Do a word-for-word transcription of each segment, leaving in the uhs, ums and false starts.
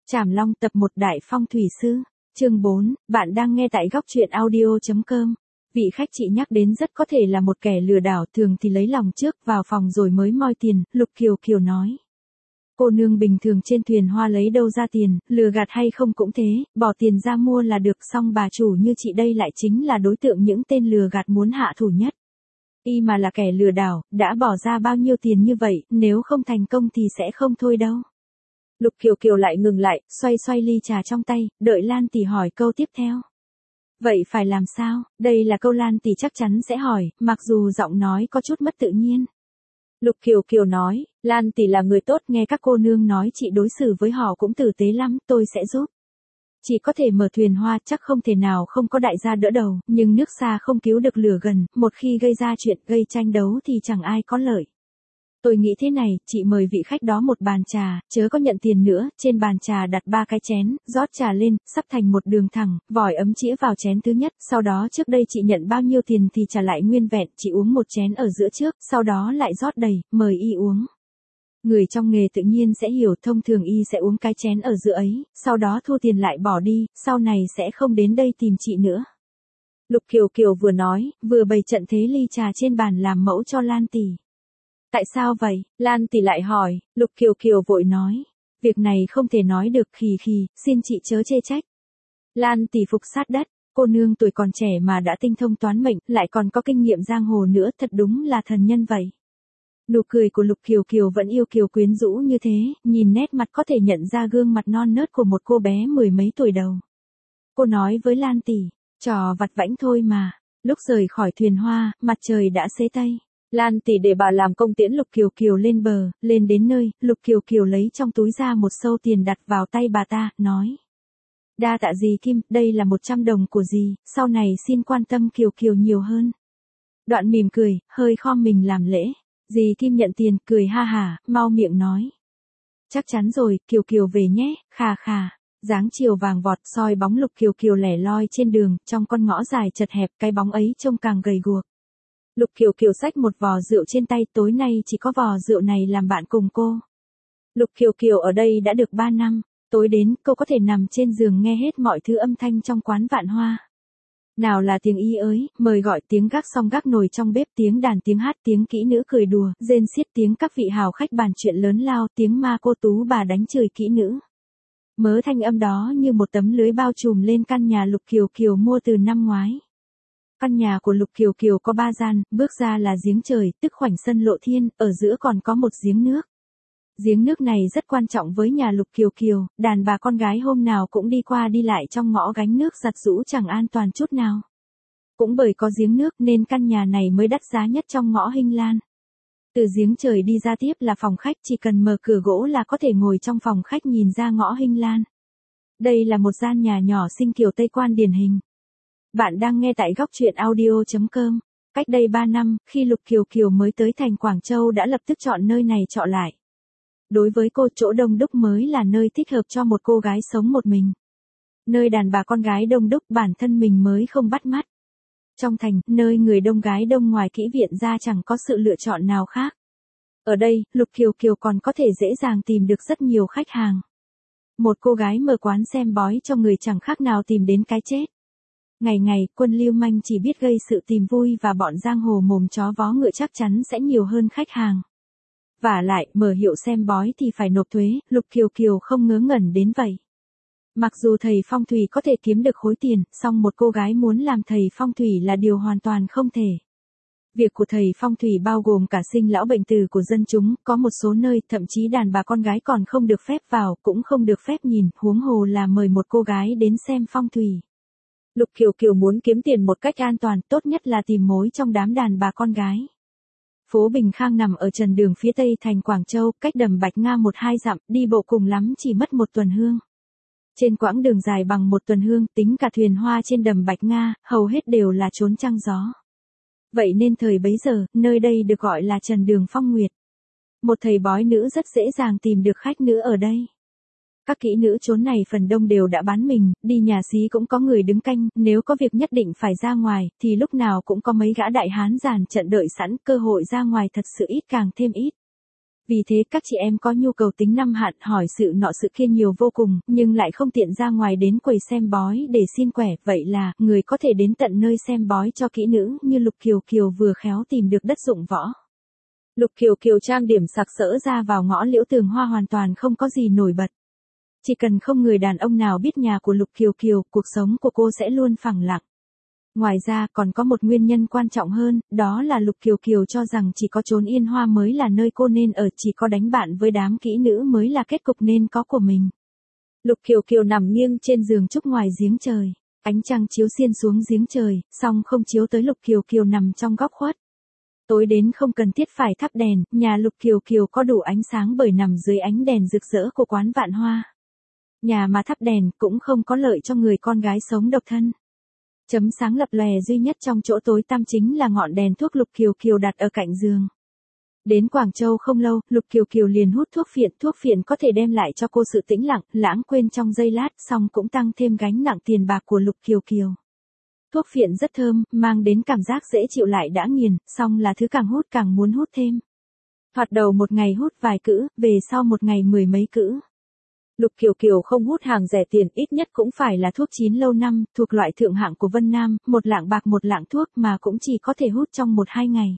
Trảm Long tập một Đại Phong thủy sư, chương bốn, bạn đang nghe tại góc truyện audio.com. Vị khách chị nhắc đến rất có thể là một kẻ lừa đảo, thường thì lấy lòng trước vào phòng rồi mới moi tiền, Lục Kiều Kiều nói. Cô nương bình thường trên thuyền hoa lấy đâu ra tiền, lừa gạt hay không cũng thế, bỏ tiền ra mua là được, song bà chủ như chị đây lại chính là đối tượng những tên lừa gạt muốn hạ thủ nhất. Y mà là kẻ lừa đảo, đã bỏ ra bao nhiêu tiền như vậy, nếu không thành công thì sẽ không thôi đâu. Lục Kiều Kiều lại ngừng lại, xoay xoay ly trà trong tay, đợi Lan tỷ hỏi câu tiếp theo. Vậy phải làm sao? Đây là câu Lan tỷ chắc chắn sẽ hỏi, mặc dù giọng nói có chút mất tự nhiên. Lục Kiều Kiều nói, Lan tỷ là người tốt, nghe các cô nương nói chị đối xử với họ cũng tử tế lắm, tôi sẽ giúp. Chỉ có thể mở thuyền hoa, chắc không thể nào không có đại gia đỡ đầu, nhưng nước xa không cứu được lửa gần, một khi gây ra chuyện gây tranh đấu thì chẳng ai có lợi. Tôi nghĩ thế này, chị mời vị khách đó một bàn trà, chớ có nhận tiền nữa, trên bàn trà đặt ba cái chén, rót trà lên, sắp thành một đường thẳng, vòi ấm chĩa vào chén thứ nhất, sau đó trước đây chị nhận bao nhiêu tiền thì trả lại nguyên vẹn, chị uống một chén ở giữa trước, sau đó lại rót đầy, mời y uống. Người trong nghề tự nhiên sẽ hiểu, thông thường y sẽ uống cái chén ở giữa ấy, sau đó thu tiền lại bỏ đi, sau này sẽ không đến đây tìm chị nữa. Lục Kiều Kiều vừa nói, vừa bày trận thế ly trà trên bàn làm mẫu cho Lan tỷ. Tại sao vậy? Lan tỷ lại hỏi, Lục Kiều Kiều vội nói. Việc này không thể nói được, khì khì, xin chị chớ chê trách. Lan tỷ phục sát đất, cô nương tuổi còn trẻ mà đã tinh thông toán mệnh, lại còn có kinh nghiệm giang hồ nữa, thật đúng là thần nhân vậy. Nụ cười của Lục Kiều Kiều vẫn yêu kiều quyến rũ như thế, nhìn nét mặt có thể nhận ra gương mặt non nớt của một cô bé mười mấy tuổi đầu. Cô nói với Lan tỷ, trò vặt vãnh thôi mà. Lúc rời khỏi thuyền hoa, mặt trời đã xế tây. Lan tỷ để bà làm công tiễn Lục Kiều Kiều lên bờ, lên đến nơi, Lục Kiều Kiều lấy trong túi ra một xâu tiền đặt vào tay bà ta, nói. Đa tạ dì Kim, đây là một trăm đồng của dì, sau này xin quan tâm Kiều Kiều nhiều hơn. Đoạn mỉm cười, hơi khom mình làm lễ. Dì Kim nhận tiền, cười ha hả, mau miệng nói. Chắc chắn rồi, Kiều Kiều về nhé, khà khà. Dáng chiều vàng vọt soi bóng Lục Kiều Kiều lẻ loi trên đường, trong con ngõ dài chật hẹp, cái bóng ấy trông càng gầy guộc. Lục Kiều Kiều xách một vò rượu trên tay, tối nay chỉ có vò rượu này làm bạn cùng cô. Lục Kiều Kiều ở đây đã được ba năm, tối đến cô có thể nằm trên giường nghe hết mọi thứ âm thanh trong quán Vạn Hoa. Nào là tiếng y ới, mời gọi, tiếng gác xong gác nồi trong bếp, tiếng đàn tiếng hát, tiếng kỹ nữ cười đùa, rên xiết, tiếng các vị hào khách bàn chuyện lớn lao, tiếng ma cô tú bà đánh chửi kỹ nữ. Mớ thanh âm đó như một tấm lưới bao trùm lên căn nhà Lục Kiều Kiều mua từ năm ngoái. Căn nhà của Lục Kiều Kiều có ba gian, bước ra là giếng trời, tức khoảnh sân lộ thiên, ở giữa còn có một giếng nước. Giếng nước này rất quan trọng với nhà Lục Kiều Kiều, đàn bà con gái hôm nào cũng đi qua đi lại trong ngõ gánh nước giặt giũ chẳng an toàn chút nào. Cũng bởi có giếng nước nên căn nhà này mới đắt giá nhất trong ngõ Hinh Lan. Từ giếng trời đi ra tiếp là phòng khách, chỉ cần mở cửa gỗ là có thể ngồi trong phòng khách nhìn ra ngõ Hinh Lan. Đây là một gian nhà nhỏ sinh kiểu Tây Quan điển hình. Bạn đang nghe tại góc truyện audio.com. Cách đây ba năm, khi Lục Kiều Kiều mới tới thành Quảng Châu đã lập tức chọn nơi này trọ lại. Đối với cô, chỗ đông đúc mới là nơi thích hợp cho một cô gái sống một mình. Nơi đàn bà con gái đông đúc bản thân mình mới không bắt mắt. Trong thành, nơi người đông gái đông ngoài kỹ viện ra chẳng có sự lựa chọn nào khác. Ở đây, Lục Kiều Kiều còn có thể dễ dàng tìm được rất nhiều khách hàng. Một cô gái mở quán xem bói cho người chẳng khác nào tìm đến cái chết. Ngày ngày, quân lưu manh chỉ biết gây sự tìm vui và bọn giang hồ mồm chó vó ngựa chắc chắn sẽ nhiều hơn khách hàng. Vả lại, mở hiệu xem bói thì phải nộp thuế, Lục Kiều Kiều không ngớ ngẩn đến vậy. Mặc dù thầy phong thủy có thể kiếm được khối tiền, song một cô gái muốn làm thầy phong thủy là điều hoàn toàn không thể. Việc của thầy phong thủy bao gồm cả sinh lão bệnh tử của dân chúng, có một số nơi, thậm chí đàn bà con gái còn không được phép vào, cũng không được phép nhìn, huống hồ là mời một cô gái đến xem phong thủy. Lục Kiều Kiều muốn kiếm tiền một cách an toàn, tốt nhất là tìm mối trong đám đàn bà con gái. Phố Bình Khang nằm ở trần đường phía tây thành Quảng Châu, cách đầm Bạch Nga một hai dặm, đi bộ cùng lắm chỉ mất một tuần hương. Trên quãng đường dài bằng một tuần hương, tính cả thuyền hoa trên đầm Bạch Nga, hầu hết đều là chốn trăng gió. Vậy nên thời bấy giờ, nơi đây được gọi là trần đường phong nguyệt. Một thầy bói nữ rất dễ dàng tìm được khách nữ ở đây. Các kỹ nữ chốn này phần đông đều đã bán mình, đi nhà xí cũng có người đứng canh, nếu có việc nhất định phải ra ngoài, thì lúc nào cũng có mấy gã đại hán dàn trận đợi sẵn, cơ hội ra ngoài thật sự ít càng thêm ít. Vì thế các chị em có nhu cầu tính năm hạn hỏi sự nọ sự kia nhiều vô cùng, nhưng lại không tiện ra ngoài đến quầy xem bói để xin quẻ, vậy là người có thể đến tận nơi xem bói cho kỹ nữ như Lục Kiều Kiều vừa khéo tìm được đất dụng võ. Lục Kiều Kiều trang điểm sặc sỡ ra vào ngõ Liễu Tường Hoa hoàn toàn không có gì nổi bật. Chỉ cần không người đàn ông nào biết nhà của Lục Kiều Kiều, cuộc sống của cô sẽ luôn phẳng lặng. Ngoài ra còn có một nguyên nhân quan trọng hơn, đó là Lục Kiều Kiều cho rằng chỉ có chốn Yên Hoa mới là nơi cô nên ở, chỉ có đánh bạn với đám kỹ nữ mới là kết cục nên có của mình. Lục Kiều Kiều nằm nghiêng trên giường trúc ngoài giếng trời, ánh trăng chiếu xiên xuống giếng trời, song không chiếu tới Lục Kiều Kiều nằm trong góc khuất. Tối đến không cần thiết phải thắp đèn, nhà Lục Kiều Kiều có đủ ánh sáng bởi nằm dưới ánh đèn rực rỡ của quán Vạn Hoa. Nhà mà thắp đèn cũng không có lợi cho người con gái sống độc thân. Chấm sáng lập lòe duy nhất trong chỗ tối tăm chính là ngọn đèn thuốc Lục Kiều Kiều đặt ở cạnh giường. Đến Quảng Châu không lâu, Lục Kiều Kiều liền hút thuốc phiện, thuốc phiện có thể đem lại cho cô sự tĩnh lặng, lãng quên trong giây lát, song cũng tăng thêm gánh nặng tiền bạc của Lục Kiều Kiều. Thuốc phiện rất thơm, mang đến cảm giác dễ chịu lại đã nghiền, song là thứ càng hút càng muốn hút thêm. Thoạt đầu một ngày hút vài cữ, về sau một ngày mười mấy cữ. Lục Kiều Kiều không hút hàng rẻ tiền, ít nhất cũng phải là thuốc chín lâu năm, thuộc loại thượng hạng của Vân Nam, một lạng bạc một lạng thuốc mà cũng chỉ có thể hút trong một hai ngày.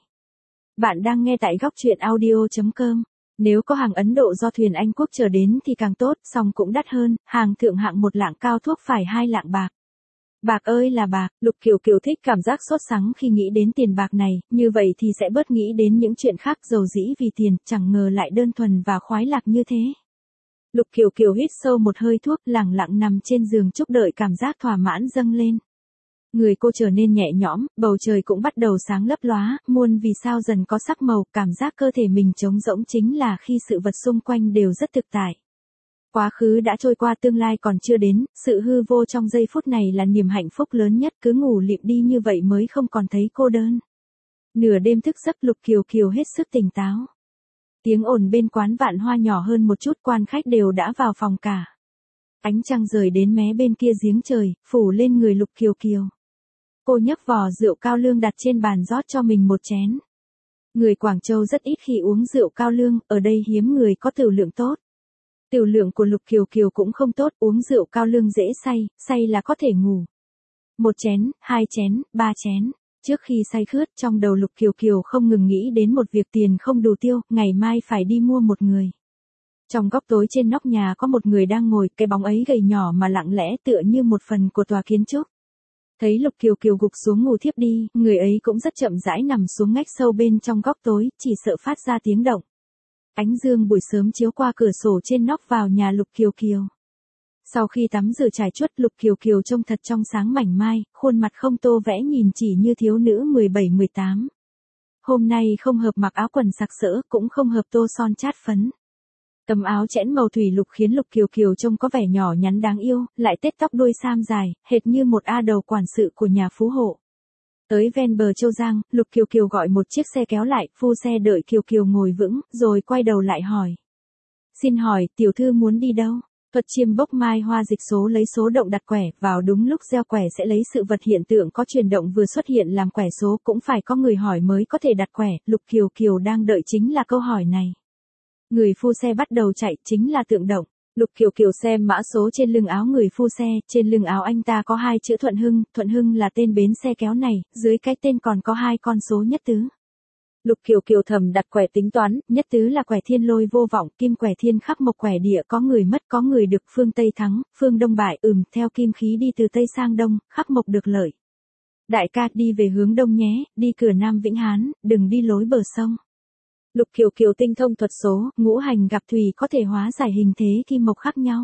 Bạn đang nghe tại góc truyện audio chấm com. Nếu có hàng Ấn Độ do thuyền Anh Quốc trở đến thì càng tốt, song cũng đắt hơn, hàng thượng hạng một lạng cao thuốc phải hai lạng bạc. Bạc ơi là bạc, Lục Kiều Kiều thích cảm giác sốt sắng khi nghĩ đến tiền bạc này, như vậy thì sẽ bớt nghĩ đến những chuyện khác dầu dĩ vì tiền, chẳng ngờ lại đơn thuần và khoái lạc như thế. Lục Kiều Kiều hít sâu một hơi thuốc, lẳng lặng nằm trên giường trúc đợi cảm giác thỏa mãn dâng lên. Người cô trở nên nhẹ nhõm, bầu trời cũng bắt đầu sáng lấp lóa, muôn vì sao dần có sắc màu, cảm giác cơ thể mình trống rỗng chính là khi sự vật xung quanh đều rất thực tại. Quá khứ đã trôi qua, tương lai còn chưa đến, sự hư vô trong giây phút này là niềm hạnh phúc lớn nhất, cứ ngủ lịm đi như vậy mới không còn thấy cô đơn. Nửa đêm thức giấc, Lục Kiều Kiều hết sức tỉnh táo. Tiếng ồn bên quán Vạn Hoa nhỏ hơn một chút, quan khách đều đã vào phòng cả. Ánh trăng rời đến mé bên kia giếng trời, phủ lên người Lục Kiều Kiều. Cô nhấc vò rượu cao lương đặt trên bàn rót cho mình một chén. Người Quảng Châu rất ít khi uống rượu cao lương, ở đây hiếm người có tửu lượng tốt. Tửu lượng của Lục Kiều Kiều cũng không tốt, uống rượu cao lương dễ say, say là có thể ngủ. Một chén, hai chén, ba chén. Trước khi say khướt, trong đầu Lục Kiều Kiều không ngừng nghĩ đến một việc tiền không đủ tiêu, ngày mai phải đi mua một người. Trong góc tối trên nóc nhà có một người đang ngồi, cái bóng ấy gầy nhỏ mà lặng lẽ tựa như một phần của tòa kiến trúc. Thấy Lục Kiều Kiều gục xuống ngủ thiếp đi, người ấy cũng rất chậm rãi nằm xuống ngách sâu bên trong góc tối, chỉ sợ phát ra tiếng động. Ánh dương buổi sớm chiếu qua cửa sổ trên nóc vào nhà Lục Kiều Kiều. Sau khi tắm rửa trải chuốt, Lục Kiều Kiều trông thật trong sáng mảnh mai, khuôn mặt không tô vẽ nhìn chỉ như thiếu nữ mười bảy mười tám. Hôm nay không hợp mặc áo quần sặc sỡ, cũng không hợp tô son chát phấn. Tấm áo chẽn màu thủy lục khiến Lục Kiều Kiều trông có vẻ nhỏ nhắn đáng yêu, lại tết tóc đuôi sam dài, hệt như một a đầu quản sự của nhà phú hộ. Tới ven bờ Châu Giang, Lục Kiều Kiều gọi một chiếc xe kéo lại, phu xe đợi Kiều Kiều ngồi vững, rồi quay đầu lại hỏi. Xin hỏi, tiểu thư muốn đi đâu? Thuật chiêm bốc mai hoa dịch số lấy số động đặt quẻ, vào đúng lúc gieo quẻ sẽ lấy sự vật hiện tượng có chuyển động vừa xuất hiện làm quẻ số, cũng phải có người hỏi mới có thể đặt quẻ, Lục Kiều Kiều đang đợi chính là câu hỏi này. Người phu xe bắt đầu chạy, chính là tượng động. Lục Kiều Kiều xem mã số trên lưng áo người phu xe, trên lưng áo anh ta có hai chữ Thuận Hưng, Thuận Hưng là tên bến xe kéo này, dưới cái tên còn có hai con số nhất tứ. Lục Kiều Kiều thầm đặt quẻ tính toán, nhất tứ là quẻ thiên lôi vô vọng, kim quẻ thiên khắc mộc quẻ địa, có người mất có người được, phương Tây thắng, phương Đông bại, ừm, theo kim khí đi từ Tây sang Đông, khắc mộc được lợi. Đại ca, đi về hướng Đông nhé, đi cửa Nam Vĩnh Hán, đừng đi lối bờ sông. Lục Kiều Kiều tinh thông thuật số, ngũ hành gặp thủy có thể hóa giải hình thế kim mộc khác nhau.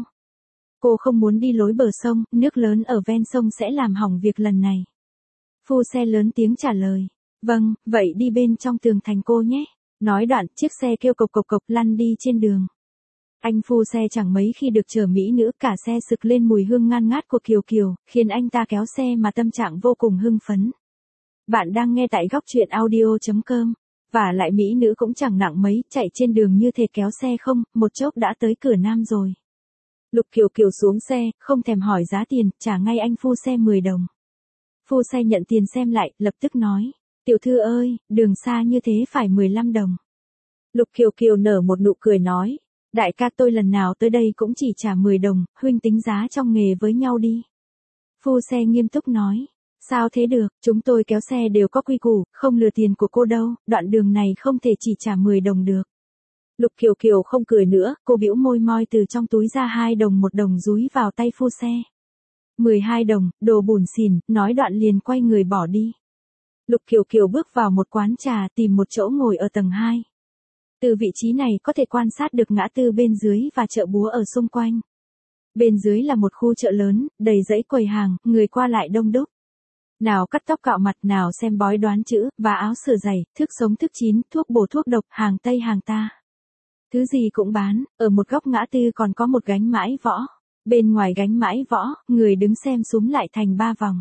Cô không muốn đi lối bờ sông, nước lớn ở ven sông sẽ làm hỏng việc lần này. Phu xe lớn tiếng trả lời. Vâng, vậy đi bên trong tường thành cô nhé. Nói đoạn, chiếc xe kêu cộc cộc cộc lăn đi trên đường. Anh phu xe chẳng mấy khi được chở mỹ nữ, cả xe sực lên mùi hương ngan ngát của Kiều Kiều, khiến anh ta kéo xe mà tâm trạng vô cùng hưng phấn. Bạn đang nghe tại góc truyện audio chấm com. Và lại mỹ nữ cũng chẳng nặng mấy, chạy trên đường như thể kéo xe không, một chốc đã tới cửa Nam rồi. Lục Kiều Kiều xuống xe, không thèm hỏi giá tiền, trả ngay anh phu xe mười đồng. Phu xe nhận tiền xem lại, lập tức nói. Tiểu thư ơi, đường xa như thế phải mười lăm đồng. Lục Kiều Kiều nở một nụ cười nói, đại ca tôi lần nào tới đây cũng chỉ trả mười đồng, huynh tính giá trong nghề với nhau đi. Phu xe nghiêm túc nói, sao thế được, chúng tôi kéo xe đều có quy củ, không lừa tiền của cô đâu, đoạn đường này không thể chỉ trả mười đồng được. Lục Kiều Kiều không cười nữa, cô bĩu môi moi từ trong túi ra hai đồng một đồng dúi vào tay phu xe. mười hai đồng, đồ bủn xỉn, nói đoạn liền quay người bỏ đi. Lục Kiều Kiều bước vào một quán trà tìm một chỗ ngồi ở tầng hai. Từ vị trí này có thể quan sát được ngã tư bên dưới và chợ búa ở xung quanh. Bên dưới là một khu chợ lớn, đầy dãy quầy hàng, người qua lại đông đúc. Nào cắt tóc cạo mặt, nào xem bói đoán chữ, và áo sửa giày, thức sống thức chín, thuốc bổ thuốc độc, hàng Tây hàng ta. Thứ gì cũng bán, ở một góc ngã tư còn có một gánh mãi võ. Bên ngoài gánh mãi võ, người đứng xem súm lại thành ba vòng.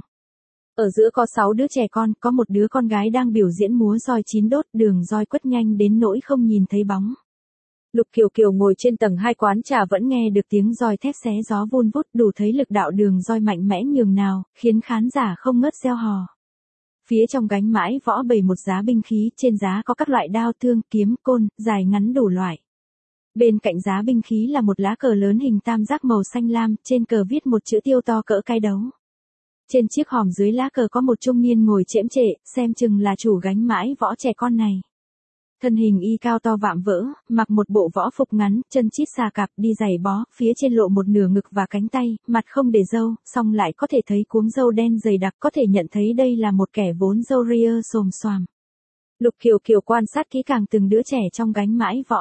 Ở giữa có sáu đứa trẻ con, có một đứa con gái đang biểu diễn múa roi chín đốt, đường roi quất nhanh đến nỗi không nhìn thấy bóng. Lục Kiều Kiều ngồi trên tầng hai quán trà vẫn nghe được tiếng roi thép xé gió vun vút, đủ thấy lực đạo đường roi mạnh mẽ nhường nào, khiến khán giả không ngớt reo hò. Phía trong gánh mãi võ bày một giá binh khí, trên giá có các loại đao thương, kiếm, côn, dài ngắn đủ loại. Bên cạnh giá binh khí là một lá cờ lớn hình tam giác màu xanh lam, trên cờ viết một chữ tiêu to cỡ cái đấu. Trên chiếc hòm dưới lá cờ có một trung niên ngồi chễm chệ, xem chừng là chủ gánh mãi võ trẻ con này. Thân hình y cao to vạm vỡ, mặc một bộ võ phục ngắn, chân chít xà cạp, đi giày bó, phía trên lộ một nửa ngực và cánh tay, mặt không để râu, song lại có thể thấy cuống râu đen dày đặc, có thể nhận thấy đây là một kẻ vốn râu ria xồm xoàm. Lục Kiều Kiều quan sát kỹ càng từng đứa trẻ trong gánh mãi võ.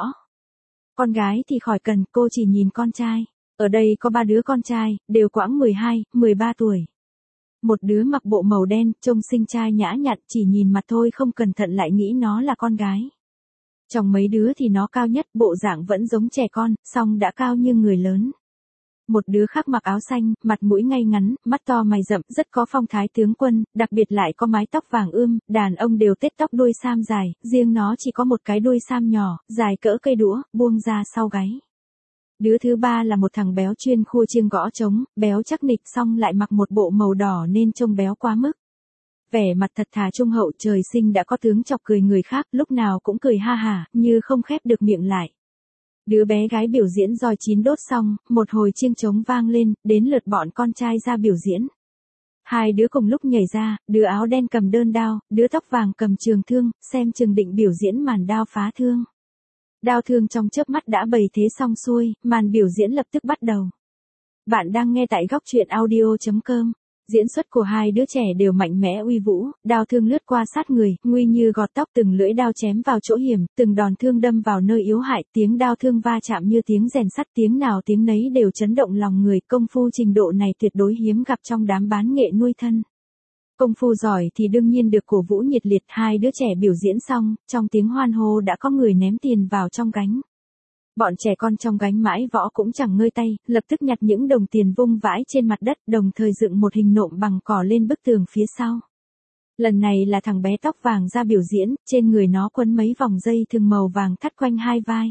Con gái thì khỏi cần, cô chỉ nhìn con trai. Ở đây có ba đứa con trai, đều quãng mười hai, mười ba tuổi. Một đứa mặc bộ màu đen, trông xinh trai nhã nhặn, chỉ nhìn mặt thôi không cẩn thận lại nghĩ nó là con gái. Trong mấy đứa thì nó cao nhất, bộ dạng vẫn giống trẻ con, song đã cao như người lớn. Một đứa khác mặc áo xanh, mặt mũi ngay ngắn, mắt to mày rậm, rất có phong thái tướng quân, đặc biệt lại có mái tóc vàng ươm, đàn ông đều tết tóc đuôi sam dài, riêng nó chỉ có một cái đuôi sam nhỏ, dài cỡ cây đũa, buông ra sau gáy. Đứa thứ ba là một thằng béo chuyên khua chiêng gõ trống, béo chắc nịch song lại mặc một bộ màu đỏ nên trông béo quá mức. Vẻ mặt thật thà trung hậu, trời sinh đã có tướng chọc cười người khác, lúc nào cũng cười ha hả, như không khép được miệng lại. Đứa bé gái biểu diễn roi chín đốt xong, một hồi chiêng trống vang lên, đến lượt bọn con trai ra biểu diễn. Hai đứa cùng lúc nhảy ra, đứa áo đen cầm đơn đao, đứa tóc vàng cầm trường thương, xem chừng định biểu diễn màn đao phá thương. Đao thương trong chớp mắt đã bày thế xong xuôi, màn biểu diễn lập tức bắt đầu. Bạn đang nghe tại góc truyện audio chấm com. Diễn xuất của hai đứa trẻ đều mạnh mẽ uy vũ, đao thương lướt qua sát người, nguy như gọt tóc, từng lưỡi đao chém vào chỗ hiểm, từng đòn thương đâm vào nơi yếu hại, tiếng đao thương va chạm như tiếng rèn sắt, tiếng nào tiếng nấy đều chấn động lòng người, công phu trình độ này tuyệt đối hiếm gặp trong đám bán nghệ nuôi thân. Công phu giỏi thì đương nhiên được cổ vũ nhiệt liệt, hai đứa trẻ biểu diễn xong, trong tiếng hoan hô đã có người ném tiền vào trong gánh. Bọn trẻ con trong gánh mãi võ cũng chẳng ngơi tay, lập tức nhặt những đồng tiền vung vãi trên mặt đất, đồng thời dựng một hình nộm bằng cỏ lên bức tường phía sau. Lần này là thằng bé tóc vàng ra biểu diễn, trên người nó quấn mấy vòng dây thừng màu vàng thắt quanh hai vai.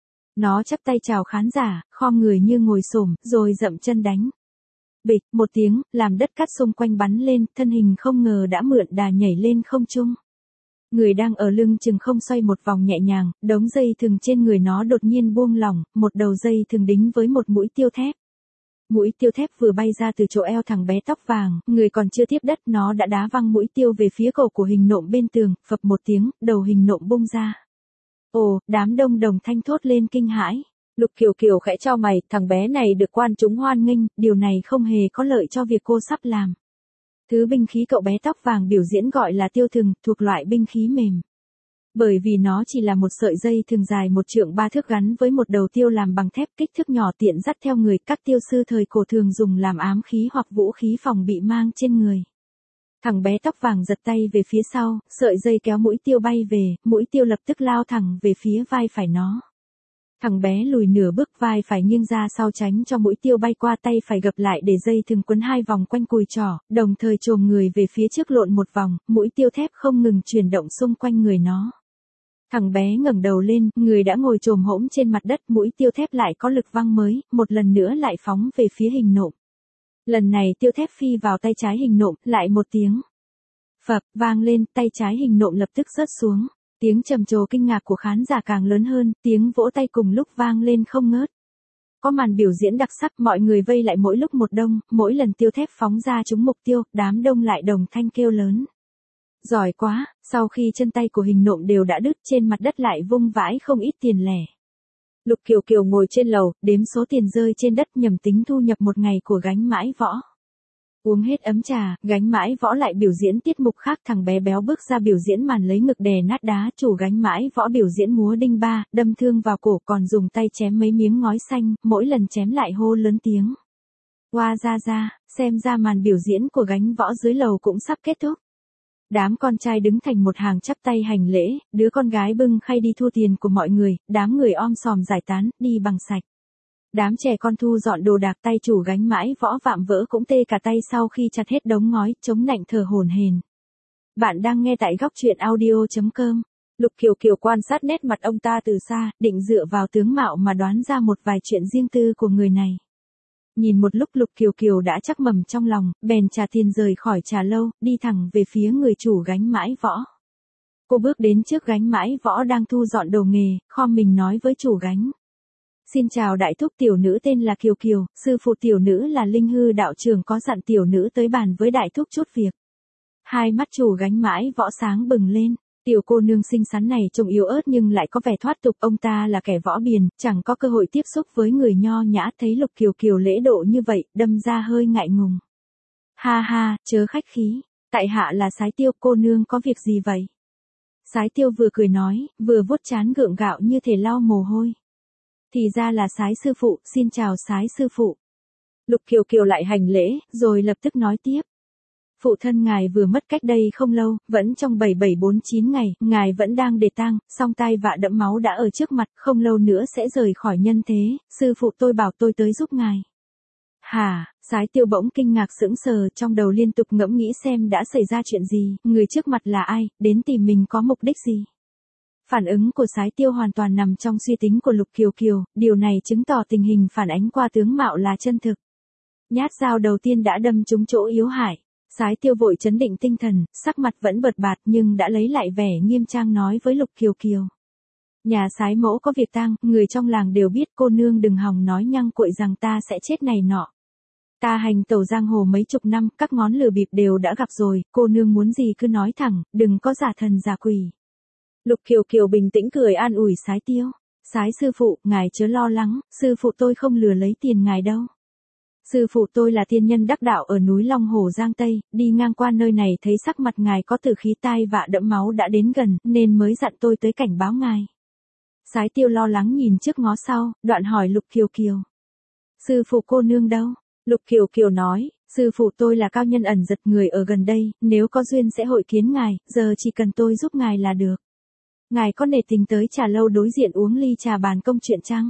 Nó chắp tay chào khán giả, khom người như ngồi xổm, rồi dậm chân đánh. Bịch, một tiếng, làm đất cát xung quanh bắn lên, thân hình không ngờ đã mượn đà nhảy lên không trung. Người đang ở lưng chừng không xoay một vòng nhẹ nhàng, đống dây thừng trên người nó đột nhiên buông lỏng, một đầu dây thừng đính với một mũi tiêu thép. Mũi tiêu thép vừa bay ra từ chỗ eo thằng bé tóc vàng, người còn chưa tiếp đất, nó đã đá văng mũi tiêu về phía cổ của hình nộm bên tường, phập một tiếng, đầu hình nộm bung ra. Ồ, đám đông đồng thanh thốt lên kinh hãi. Lục Kiều Kiều khẽ chau mày, thằng bé này được quan chúng hoan nghênh, điều này không hề có lợi cho việc cô sắp làm. Thứ binh khí cậu bé tóc vàng biểu diễn gọi là tiêu thừng, thuộc loại binh khí mềm. Bởi vì nó chỉ là một sợi dây thừng dài một trượng ba thước gắn với một đầu tiêu làm bằng thép, kích thước nhỏ tiện dắt theo người, các tiêu sư thời cổ thường dùng làm ám khí hoặc vũ khí phòng bị mang trên người. Thằng bé tóc vàng giật tay về phía sau, sợi dây kéo mũi tiêu bay về, mũi tiêu lập tức lao thẳng về phía vai phải nó. Thằng bé lùi nửa bước, vai phải nghiêng ra sau tránh cho mũi tiêu bay qua, tay phải gập lại để dây thừng quấn hai vòng quanh cùi trỏ, đồng thời chồm người về phía trước lộn một vòng, mũi tiêu thép không ngừng chuyển động xung quanh người nó. Thằng bé ngẩng đầu lên, người đã ngồi chồm hỗn trên mặt đất, mũi tiêu thép lại có lực văng mới, một lần nữa lại phóng về phía hình nộm. Lần này tiêu thép phi vào tay trái hình nộm, lại một tiếng phập vang lên, tay trái hình nộm lập tức rớt xuống. Tiếng trầm trồ kinh ngạc của khán giả càng lớn hơn, tiếng vỗ tay cùng lúc vang lên không ngớt. Có màn biểu diễn đặc sắc, mọi người vây lại mỗi lúc một đông, mỗi lần tiêu thép phóng ra trúng mục tiêu, đám đông lại đồng thanh kêu lớn. Giỏi quá, sau khi chân tay của hình nộm đều đã đứt, trên mặt đất lại vung vãi không ít tiền lẻ. Lục Kiều Kiều ngồi trên lầu, đếm số tiền rơi trên đất nhằm tính thu nhập một ngày của Gánh Mãi Võ. Uống hết ấm trà, Gánh Mãi Võ lại biểu diễn tiết mục khác, thằng bé béo bước ra biểu diễn màn lấy ngực đè nát đá, chủ Gánh Mãi Võ biểu diễn múa đinh ba, đâm thương vào cổ, còn dùng tay chém mấy miếng ngói xanh, mỗi lần chém lại hô lớn tiếng. Oa ra ra, xem ra màn biểu diễn của Gánh Võ dưới lầu cũng sắp kết thúc. Đám con trai đứng thành một hàng chắp tay hành lễ, đứa con gái bưng khay đi thu tiền của mọi người, đám người om sòm giải tán, đi bằng sạch. Đám trẻ con thu dọn đồ đạc, tay chủ Gánh Mãi Võ vạm vỡ cũng tê cả tay sau khi chặt hết đống ngói, chống nạnh thở hổn hển. Bạn đang nghe tại góc truyện audio chấm com. Lục Kiều Kiều quan sát nét mặt ông ta từ xa, định dựa vào tướng mạo mà đoán ra một vài chuyện riêng tư của người này. Nhìn một lúc Lục Kiều Kiều đã chắc mầm trong lòng, bèn trả tiền rời khỏi trà lâu, đi thẳng về phía người chủ Gánh Mãi Võ. Cô bước đến trước Gánh Mãi Võ đang thu dọn đồ nghề, khom mình nói với chủ gánh. Xin chào đại thúc, tiểu nữ tên là Kiều Kiều, sư phụ tiểu nữ là Linh Hư đạo trưởng có dặn tiểu nữ tới bàn với đại thúc chút việc. Hai mắt chủ Gánh Mãi Võ sáng bừng lên. Tiểu cô nương xinh xắn này trông yếu ớt nhưng lại có vẻ thoát tục, ông ta là kẻ võ biền, chẳng có cơ hội tiếp xúc với người nho nhã, thấy Lục Kiều Kiều lễ độ như vậy, đâm ra hơi ngại ngùng. Ha ha, chớ khách khí, tại hạ là Sái Tiêu, cô nương có việc gì vậy? Sái Tiêu vừa cười nói, vừa vuốt trán gượng gạo như thể lau mồ hôi. Thì ra là Sái sư phụ, xin chào Sái sư phụ. Lục Kiều Kiều lại hành lễ, rồi lập tức nói tiếp. Phụ thân ngài vừa mất cách đây không lâu, vẫn trong bảy bảy bốn chín ngày, ngài vẫn đang để tang, song tai vạ đẫm máu đã ở trước mặt, không lâu nữa sẽ rời khỏi nhân thế, sư phụ tôi bảo tôi tới giúp ngài. Hả, Sái Tiêu bỗng kinh ngạc sững sờ, trong đầu liên tục ngẫm nghĩ xem đã xảy ra chuyện gì, người trước mặt là ai, đến tìm mình có mục đích gì. Phản ứng của Sái Tiêu hoàn toàn nằm trong suy tính của Lục Kiều Kiều, điều này chứng tỏ tình hình phản ánh qua tướng mạo là chân thực. Nhát dao đầu tiên đã đâm trúng chỗ yếu hại. Sái Tiêu vội trấn định tinh thần, sắc mặt vẫn bợt bạt nhưng đã lấy lại vẻ nghiêm trang nói với Lục Kiều Kiều. Nhà Sái mẫu có việc tang, người trong làng đều biết, cô nương đừng hòng nói nhăng cuội rằng ta sẽ chết này nọ. Ta hành tẩu giang hồ mấy chục năm, các ngón lừa bịp đều đã gặp rồi, cô nương muốn gì cứ nói thẳng, đừng có giả thần giả quỷ. Lục Kiều Kiều bình tĩnh cười an ủi Sái Tiêu. Sái sư phụ, ngài chớ lo lắng, sư phụ tôi không lừa lấy tiền ngài đâu. Sư phụ tôi là tiên nhân đắc đạo ở núi Long Hồ Giang Tây, đi ngang qua nơi này thấy sắc mặt ngài có tử khí, tai vạ đẫm máu đã đến gần, nên mới dặn tôi tới cảnh báo ngài. Sái Tiêu lo lắng nhìn trước ngó sau, đoạn hỏi Lục Kiều Kiều. Sư phụ cô nương đâu? Lục Kiều Kiều nói, sư phụ tôi là cao nhân ẩn giật người ở gần đây, nếu có duyên sẽ hội kiến ngài, giờ chỉ cần tôi giúp ngài là được. Ngài có nể tình tới trà lâu đối diện uống ly trà bàn công chuyện chăng?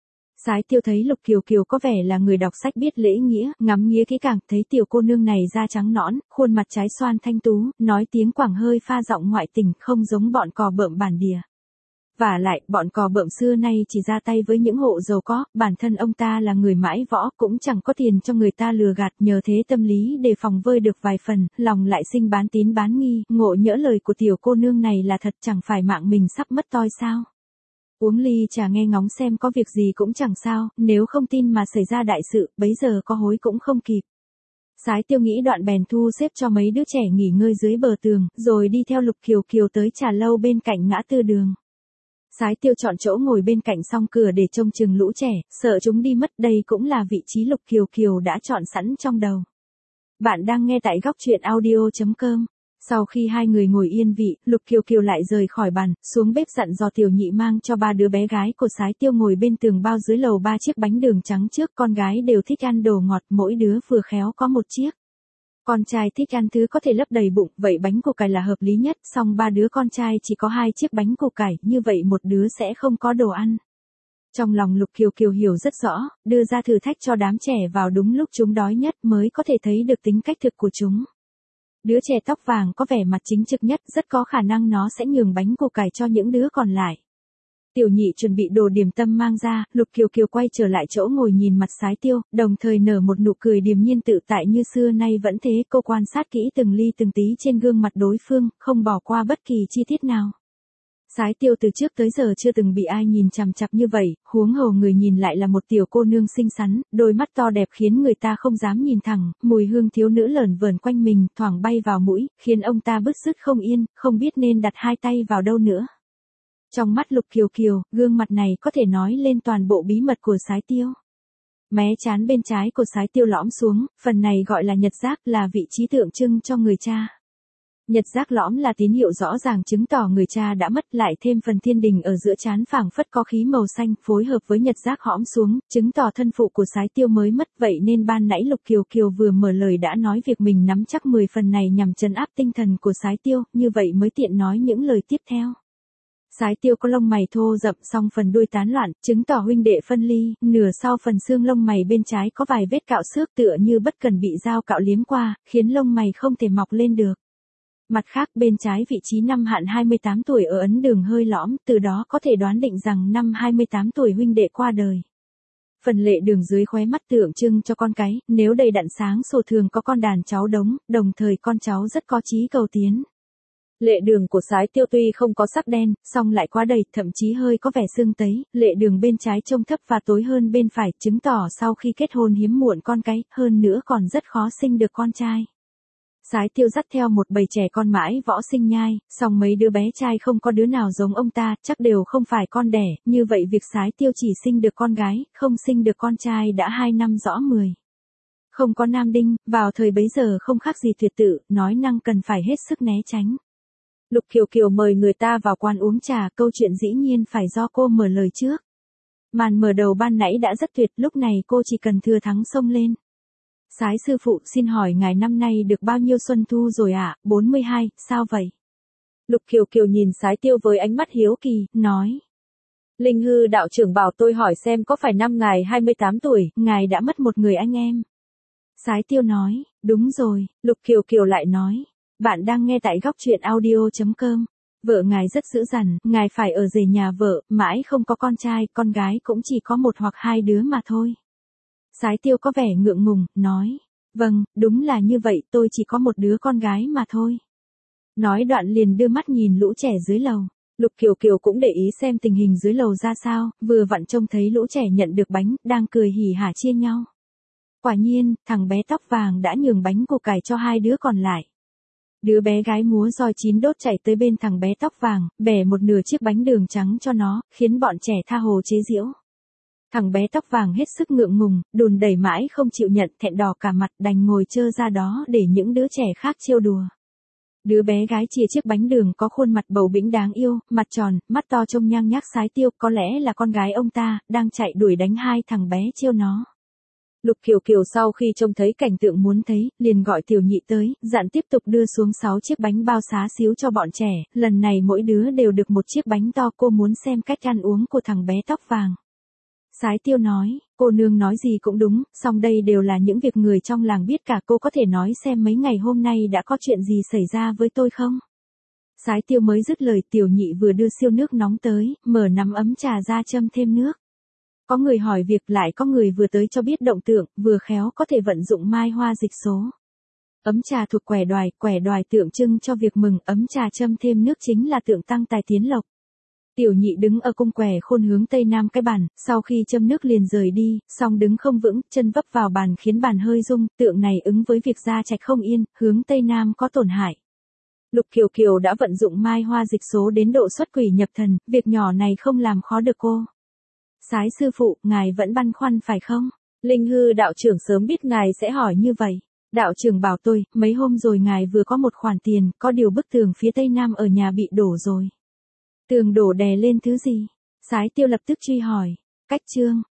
Sái Tiêu thấy Lục Kiều Kiều có vẻ là người đọc sách biết lễ nghĩa, ngắm nghía kỹ càng, thấy tiểu cô nương này da trắng nõn, khuôn mặt trái xoan thanh tú, nói tiếng Quảng hơi pha giọng ngoại tình, không giống bọn cò bợm bản địa. Vả lại, bọn cò bợm xưa nay chỉ ra tay với những hộ giàu có, bản thân ông ta là người mãi võ, cũng chẳng có tiền cho người ta lừa gạt, nhờ thế tâm lý để phòng vơi được vài phần, lòng lại sinh bán tín bán nghi, ngộ nhỡ lời của tiểu cô nương này là thật, chẳng phải mạng mình sắp mất toi sao. Uống ly trà nghe ngóng xem có việc gì cũng chẳng sao, nếu không tin mà xảy ra đại sự, bấy giờ có hối cũng không kịp. Sái Tiêu nghĩ đoạn bèn thu xếp cho mấy đứa trẻ nghỉ ngơi dưới bờ tường, rồi đi theo Lục Kiều Kiều tới trà lâu bên cạnh ngã tư đường. Sái Tiêu chọn chỗ ngồi bên cạnh song cửa để trông chừng lũ trẻ, sợ chúng đi mất, đây cũng là vị trí Lục Kiều Kiều đã chọn sẵn trong đầu. Bạn đang nghe tại góc truyện audio chấm com. Sau khi hai người ngồi yên vị, Lục Kiều Kiều lại rời khỏi bàn, xuống bếp dặn dò tiểu nhị mang cho ba đứa bé gái của Sái Tiêu ngồi bên tường bao dưới lầu ba chiếc bánh đường trắng trước, con gái đều thích ăn đồ ngọt, mỗi đứa vừa khéo có một chiếc. Con trai thích ăn thứ có thể lấp đầy bụng, vậy bánh củ cải là hợp lý nhất, song ba đứa con trai chỉ có hai chiếc bánh củ cải, như vậy một đứa sẽ không có đồ ăn. Trong lòng Lục Kiều Kiều hiểu rất rõ, đưa ra thử thách cho đám trẻ vào đúng lúc chúng đói nhất mới có thể thấy được tính cách thực của chúng. Đứa trẻ tóc vàng có vẻ mặt chính trực nhất, rất có khả năng nó sẽ nhường bánh củ cải cho những đứa còn lại. Tiểu nhị chuẩn bị đồ điểm tâm mang ra, Lục Kiều Kiều quay trở lại chỗ ngồi nhìn mặt Sái Tiêu, đồng thời nở một nụ cười điềm nhiên tự tại như xưa nay vẫn thế, cô quan sát kỹ từng ly từng tí trên gương mặt đối phương, không bỏ qua bất kỳ chi tiết nào. Sái Tiêu từ trước tới giờ chưa từng bị ai nhìn chằm chằm như vậy, huống hồ người nhìn lại là một tiểu cô nương xinh xắn, đôi mắt to đẹp khiến người ta không dám nhìn thẳng, mùi hương thiếu nữ lởn vởn quanh mình, thoảng bay vào mũi, khiến ông ta bứt rứt không yên, không biết nên đặt hai tay vào đâu nữa. Trong mắt Lục Kiều Kiều, gương mặt này có thể nói lên toàn bộ bí mật của Sái Tiêu. Mé trán bên trái của Sái Tiêu lõm xuống, phần này gọi là nhật giác, là vị trí tượng trưng cho người cha. Nhật giác lõm là tín hiệu rõ ràng chứng tỏ người cha đã mất, lại thêm phần thiên đình ở giữa trán phảng phất có khí màu xanh phối hợp với nhật giác hõm xuống, chứng tỏ thân phụ của Sái Tiêu mới mất. Vậy nên ban nãy Lục Kiều Kiều vừa mở lời đã nói việc mình nắm chắc mười phần này nhằm trấn áp tinh thần của Sái Tiêu, như vậy mới tiện nói những lời tiếp theo. Sái Tiêu có lông mày thô rậm, song phần đuôi tán loạn, chứng tỏ huynh đệ phân ly, nửa sau phần xương lông mày bên trái có vài vết cạo xước tựa như bất cần bị dao cạo liếm qua, khiến lông mày không thể mọc lên được. Mặt khác bên trái vị trí năm hạn hai mươi tám tuổi ở ấn đường hơi lõm, từ đó có thể đoán định rằng năm hai mươi tám tuổi huynh đệ qua đời. Phần lệ đường dưới khóe mắt tượng trưng cho con cái, nếu đầy đặn sáng sổ thường có con đàn cháu đống, đồng thời con cháu rất có chí cầu tiến. Lệ đường của Sái Tiêu tuy không có sắc đen, song lại quá đầy, thậm chí hơi có vẻ sưng tấy, lệ đường bên trái trông thấp và tối hơn bên phải, chứng tỏ sau khi kết hôn hiếm muộn con cái, hơn nữa còn rất khó sinh được con trai. Sái Tiêu dắt theo một bầy trẻ con mãi võ sinh nhai, song mấy đứa bé trai không có đứa nào giống ông ta, chắc đều không phải con đẻ, như vậy việc Sái Tiêu chỉ sinh được con gái, không sinh được con trai đã hai năm rõ mười. Không có nam đinh, vào thời bấy giờ không khác gì tuyệt tự, nói năng cần phải hết sức né tránh. Lục Kiều Kiều mời người ta vào quán uống trà, câu chuyện dĩ nhiên phải do cô mở lời trước. Màn mở đầu ban nãy đã rất tuyệt, lúc này cô chỉ cần thừa thắng xông lên. Sái sư phụ, xin hỏi ngài năm nay được bao nhiêu xuân thu rồi ạ? À? bốn mươi hai, sao vậy? Lục Kiều Kiều nhìn Sái Tiêu với ánh mắt hiếu kỳ, nói. Linh Hư đạo trưởng bảo tôi hỏi xem có phải năm ngài hai mươi tám tuổi, ngài đã mất một người anh em. Sái Tiêu nói, đúng rồi. Lục Kiều Kiều lại nói. Bạn đang nghe tại góc truyện audio chấm com. Vợ ngài rất dữ dằn, ngài phải ở rể nhà vợ, mãi không có con trai, con gái cũng chỉ có một hoặc hai đứa mà thôi. Sái Tiêu có vẻ ngượng ngùng, nói, vâng, đúng là như vậy, tôi chỉ có một đứa con gái mà thôi. Nói đoạn liền đưa mắt nhìn lũ trẻ dưới lầu. Lục Kiều Kiều cũng để ý xem tình hình dưới lầu ra sao, vừa vặn trông thấy lũ trẻ nhận được bánh, đang cười hỉ hả chia nhau. Quả nhiên, thằng bé tóc vàng đã nhường bánh củ cải cho hai đứa còn lại. Đứa bé gái múa roi chín đốt chạy tới bên thằng bé tóc vàng, bẻ một nửa chiếc bánh đường trắng cho nó, khiến bọn trẻ tha hồ chế giễu. Thằng bé tóc vàng hết sức ngượng ngùng, đùn đẩy mãi không chịu nhận, thẹn đỏ cả mặt, đành ngồi trơ ra đó để những đứa trẻ khác trêu đùa. Đứa bé gái chia chiếc bánh đường có khuôn mặt bầu bĩnh đáng yêu, mặt tròn, mắt to trông nhang nhác Sái Tiêu, có lẽ là con gái ông ta, đang chạy đuổi đánh hai thằng bé trêu nó. Lục Kiều Kiều sau khi trông thấy cảnh tượng muốn thấy, liền gọi tiểu nhị tới, dặn tiếp tục đưa xuống sáu chiếc bánh bao xá xíu cho bọn trẻ, lần này mỗi đứa đều được một chiếc bánh to, cô muốn xem cách ăn uống của thằng bé tóc vàng. Sái Tiêu nói, cô nương nói gì cũng đúng, song đây đều là những việc người trong làng biết cả, cô có thể nói xem mấy ngày hôm nay đã có chuyện gì xảy ra với tôi không? Sái Tiêu mới dứt lời, tiểu nhị vừa đưa siêu nước nóng tới, mở nắm ấm trà ra châm thêm nước. Có người hỏi việc, lại có người vừa tới cho biết động tượng, vừa khéo có thể vận dụng mai hoa dịch số. Ấm trà thuộc quẻ đoài, quẻ đoài tượng trưng cho việc mừng, ấm trà châm thêm nước chính là tượng tăng tài tiến lộc. Tiểu nhị đứng ở cung quẻ khôn hướng tây nam cái bàn, sau khi châm nước liền rời đi, song đứng không vững, chân vấp vào bàn khiến bàn hơi rung, tượng này ứng với việc gia trạch không yên, hướng tây nam có tổn hại. Lục Kiều Kiều đã vận dụng mai hoa dịch số đến độ xuất quỷ nhập thần, việc nhỏ này không làm khó được cô. Sái sư phụ, ngài vẫn băn khoăn phải không? Linh Hư đạo trưởng sớm biết ngài sẽ hỏi như vậy. Đạo trưởng bảo tôi, mấy hôm rồi ngài vừa có một khoản tiền, có điều bức tường phía tây nam ở nhà bị đổ rồi. Tường đổ đè lên thứ gì? Sái Tiêu lập tức truy hỏi. Cách trương.